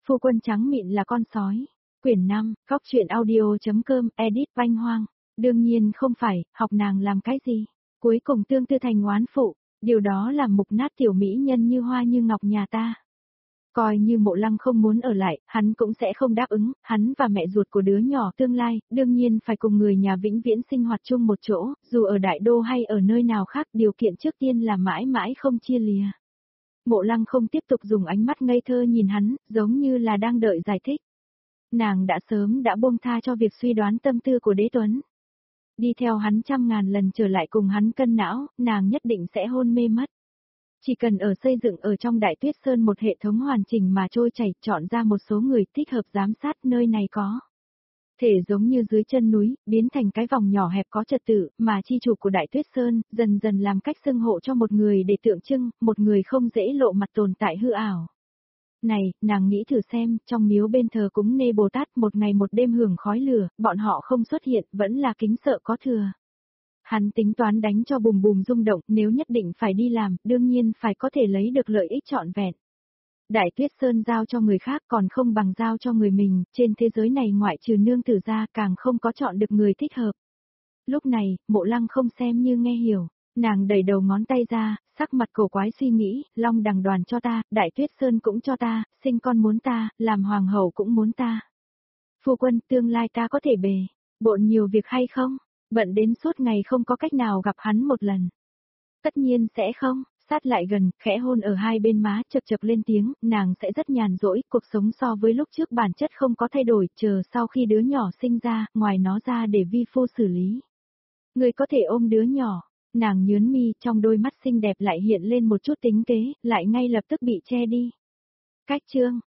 Phu quân trắng mịn là con sói. Quyển 5, Góc truyện audio.com, edit Vanh Hoang. Đương nhiên không phải, học nàng làm cái gì. Cuối cùng tương tư thành oán phụ, điều đó làm mục nát tiểu mỹ nhân như hoa như ngọc nhà ta. Coi như Mộ Lăng không muốn ở lại, hắn cũng sẽ không đáp ứng, hắn và mẹ ruột của đứa nhỏ tương lai, đương nhiên phải cùng người nhà vĩnh viễn sinh hoạt chung một chỗ, dù ở Đại Đô hay ở nơi nào khác, điều kiện trước tiên là mãi mãi không chia lìa. Mộ Lăng không tiếp tục dùng ánh mắt ngây thơ nhìn hắn, giống như là đang đợi giải thích. Nàng đã sớm đã buông tha cho việc suy đoán tâm tư của Đế Tuấn. Đi theo hắn 100.000 lần trở lại cùng hắn cân não, nàng nhất định sẽ hôn mê mất. Chỉ cần ở xây dựng ở trong Đại Tuyết Sơn một hệ thống hoàn chỉnh mà trôi chảy, chọn ra một số người thích hợp giám sát nơi này có. Thể giống như dưới chân núi, biến thành cái vòng nhỏ hẹp có trật tự, mà chi chủ của Đại Tuyết Sơn, dần dần làm cách xưng hộ cho một người để tượng trưng, một người không dễ lộ mặt tồn tại hư ảo. Này, nàng nghĩ thử xem, trong miếu bên thờ cúng Nê Bồ Tát một ngày một đêm hưởng khói lửa, bọn họ không xuất hiện, vẫn là kính sợ có thừa. Hắn tính toán đánh cho bùm bùm rung động, nếu nhất định phải đi làm, đương nhiên phải có thể lấy được lợi ích trọn vẹn. Đại Tuyết Sơn giao cho người khác còn không bằng giao cho người mình, trên thế giới này ngoại trừ nương tử ra càng không có chọn được người thích hợp. Lúc này, Mộ Lăng không xem như nghe hiểu, nàng đẩy đầu ngón tay ra, sắc mặt cổ quái suy nghĩ, Long Đằng Đoàn cho ta, Đại Tuyết Sơn cũng cho ta, sinh con muốn ta, làm hoàng hậu cũng muốn ta. Phu quân, tương lai ta có thể bề, bộn nhiều việc hay không? Bận đến suốt ngày không có cách nào gặp hắn một lần. Tất nhiên sẽ không, sát lại gần, khẽ hôn ở hai bên má, chập chập lên tiếng, nàng sẽ rất nhàn rỗi, cuộc sống so với lúc trước bản chất không có thay đổi, chờ sau khi đứa nhỏ sinh ra, ngoài nó ra để vi phu xử lý. Người có thể ôm đứa nhỏ, nàng nhớn mi, trong đôi mắt xinh đẹp lại hiện lên một chút tính kế, lại ngay lập tức bị che đi. Cách chương